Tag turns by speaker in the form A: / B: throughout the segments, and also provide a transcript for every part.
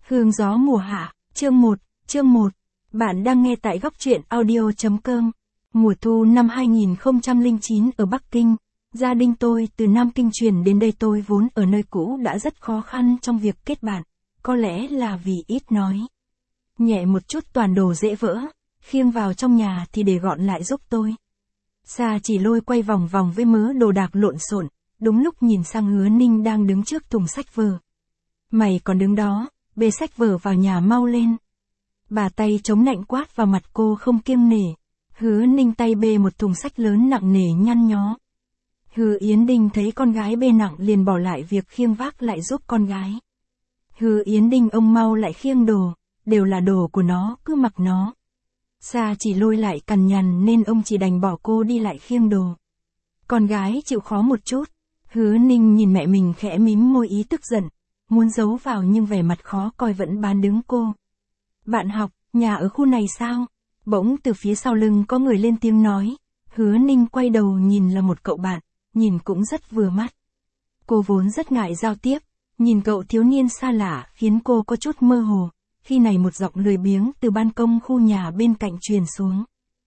A: Hương gió mùa hạ, chương 1. Bạn đang nghe tại góc truyện audio.com. Mùa thu năm 2009 ở Bắc Kinh, gia đình tôi từ Nam Kinh chuyển đến đây. Tôi vốn ở nơi cũ đã rất khó khăn trong việc kết bạn, có lẽ là vì ít nói. Nhẹ một chút toàn đồ dễ vỡ, khiêng vào trong nhà thì để gọn lại giúp tôi. Sa chỉ lôi quay vòng vòng với mớ đồ đạc lộn xộn, đúng lúc nhìn sang Hứa Ninh đang đứng trước thùng sách vở. Mày còn đứng đó, bê sách vở vào nhà mau lên. Bà tay chống nạnh quát vào mặt cô không kiêng nể. Hứa Ninh tay bê một thùng sách lớn nặng nề nhăn nhó. Hứa Yến Đinh thấy con gái bê nặng liền bỏ lại việc khiêng vác lại giúp con gái. Hứa Yến Đinh ông mau lại khiêng đồ, đều là đồ của nó, cứ mặc nó. Sa chỉ lôi lại cằn nhằn nên ông chỉ đành bỏ cô đi lại khiêng đồ. Con gái chịu khó một chút. Hứa Ninh nhìn mẹ mình khẽ mím môi ý tức giận, muốn giấu vào nhưng vẻ mặt khó coi vẫn bán đứng cô. Bạn học, nhà ở khu này sao? Bỗng từ phía sau lưng có người lên tiếng nói. Hứa Ninh quay đầu nhìn là một cậu bạn, nhìn cũng rất vừa mắt. Cô vốn rất ngại giao tiếp, nhìn cậu thiếu niên xa lạ khiến cô có chút mơ hồ. Khi này một giọng lười biếng từ ban công khu nhà bên cạnh truyền xuống.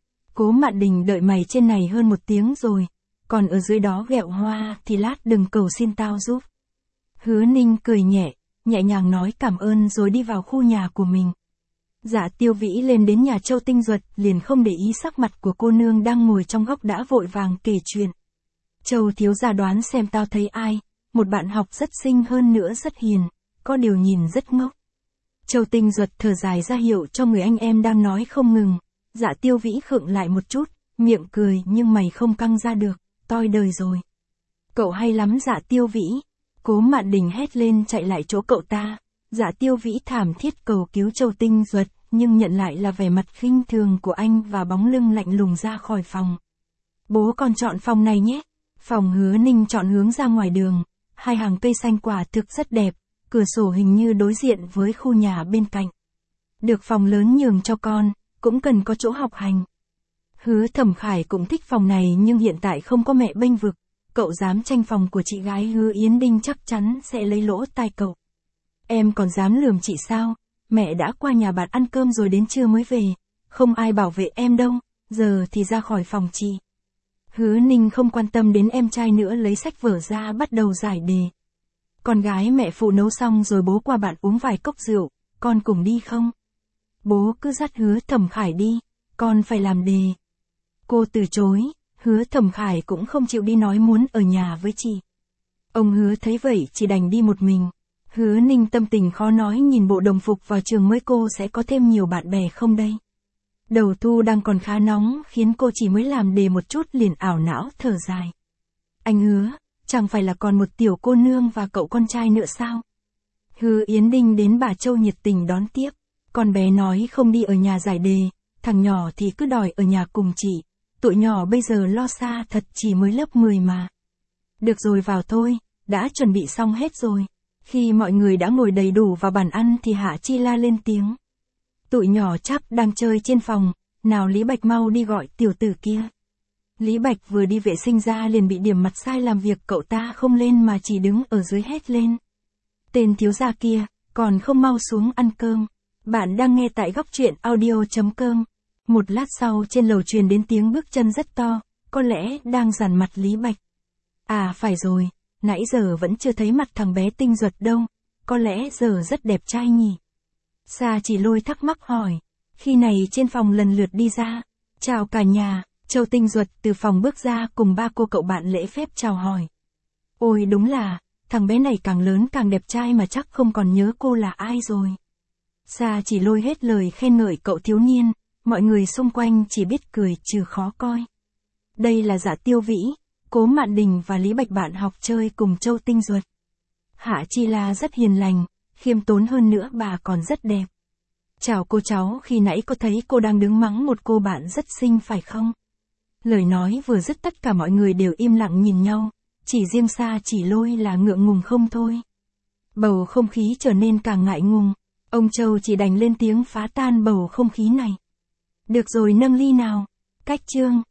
A: Cố Mạn Đình đợi mày trên này hơn 1 tiếng rồi, còn ở dưới đó ghẹo hoa thì lát đừng cầu xin tao giúp. Hứa Ninh cười nhẹ nhàng nói cảm ơn rồi đi vào khu nhà của mình. Dạ Tiêu Vĩ lên đến nhà Châu Tinh Duật liền không để ý sắc mặt của cô nương đang ngồi trong góc đã vội vàng kể chuyện. Châu thiếu gia đoán xem tao thấy ai, một bạn học rất xinh hơn nữa rất hiền, có điều nhìn rất ngốc. Châu Tinh Duật thở dài ra hiệu cho người anh em đang nói không ngừng. Dạ Tiêu Vĩ khựng lại một chút, miệng cười nhưng mày không căng ra được, toi đời rồi. Cậu hay lắm Dạ Tiêu Vĩ. Cố Mạn Đình hét lên chạy lại chỗ cậu ta. Dạ Tiêu Vĩ thảm thiết cầu cứu Châu Tinh Duật, nhưng nhận lại là vẻ mặt khinh thường của anh và bóng lưng lạnh lùng ra khỏi phòng. Bố con chọn phòng này nhé. Phòng Hứa Ninh chọn hướng ra ngoài đường, 2 hàng cây xanh quả thực rất đẹp, cửa sổ hình như đối diện với khu nhà bên cạnh. Được phòng lớn nhường cho con, cũng cần có chỗ học hành. Hứa Thẩm Khải cũng thích phòng này nhưng hiện tại không có mẹ bênh vực. Cậu dám tranh phòng của chị gái Hứa Yến Đinh chắc chắn sẽ lấy lỗ tai cậu. Em còn dám lườm chị sao? Mẹ đã qua nhà bạn ăn cơm rồi đến trưa mới về. Không ai bảo vệ em đâu, giờ thì ra khỏi phòng chị. Hứa Ninh không quan tâm đến em trai nữa lấy sách vở ra bắt đầu giải đề. Con gái mẹ phụ nấu xong rồi bố qua bạn uống vài cốc rượu, con cùng đi không? Bố cứ dắt Hứa Thẩm Khải đi, con phải làm đề. Cô từ chối. Hứa Thẩm Khải cũng không chịu đi nói muốn ở nhà với chị. Ông Hứa thấy vậy chỉ đành đi một mình. Hứa Ninh tâm tình khó nói nhìn bộ đồng phục vào trường mới cô sẽ có thêm nhiều bạn bè không đây. Đầu thu đang còn khá nóng khiến cô chỉ mới làm đề một chút liền ảo não thở dài. Anh Hứa, chẳng phải là còn một tiểu cô nương và cậu con trai nữa sao? Hứa Yến Đinh đến bà Châu nhiệt tình đón tiếp. Con bé nói không đi ở nhà giải đề, thằng nhỏ thì cứ đòi ở nhà cùng chị. Tụi nhỏ bây giờ lo xa thật chỉ mới lớp 10 mà. Được rồi vào thôi, đã chuẩn bị xong hết rồi. Khi mọi người đã ngồi đầy đủ vào bàn ăn thì Hạ Chi La lên tiếng. Tụi nhỏ chắc đang chơi trên phòng, nào Lý Bạch mau đi gọi tiểu tử kia. Lý Bạch vừa đi vệ sinh ra liền bị điểm mặt sai làm việc cậu ta không lên mà chỉ đứng ở dưới hét lên. Tên thiếu gia kia, còn không mau xuống ăn cơm. Bạn đang nghe tại góc truyện audio.com. Một lát sau trên lầu truyền đến tiếng bước chân rất to, có lẽ đang dằn mặt Lý Bạch. À phải rồi, nãy giờ vẫn chưa thấy mặt thằng bé Tinh Duật đâu, có lẽ giờ rất đẹp trai nhỉ. Sa chỉ lôi thắc mắc hỏi, khi này trên phòng lần lượt đi ra. Chào cả nhà, Châu Tinh Duật từ phòng bước ra cùng 3 cô cậu bạn lễ phép chào hỏi. Ôi đúng là, thằng bé này càng lớn càng đẹp trai mà chắc không còn nhớ cô là ai rồi. Sa chỉ lôi hết lời khen ngợi cậu thiếu niên. Mọi người xung quanh chỉ biết cười trừ khó coi. Đây là Dạ Tiêu Vĩ, Cố Mạn Đình và Lý Bạch bạn học chơi cùng Châu Tinh Duật. Hạ Chi La rất hiền lành, khiêm tốn hơn nữa bà còn rất đẹp. Chào cô cháu, khi nãy có thấy cô đang đứng mắng một cô bạn rất xinh phải không? Lời nói vừa dứt tất cả mọi người đều im lặng nhìn nhau, chỉ riêng Sa chỉ lôi là ngượng ngùng không thôi. Bầu không khí trở nên càng ngại ngùng, ông Châu chỉ đành lên tiếng phá tan bầu không khí này. Được rồi nâng ly nào. Cách chương.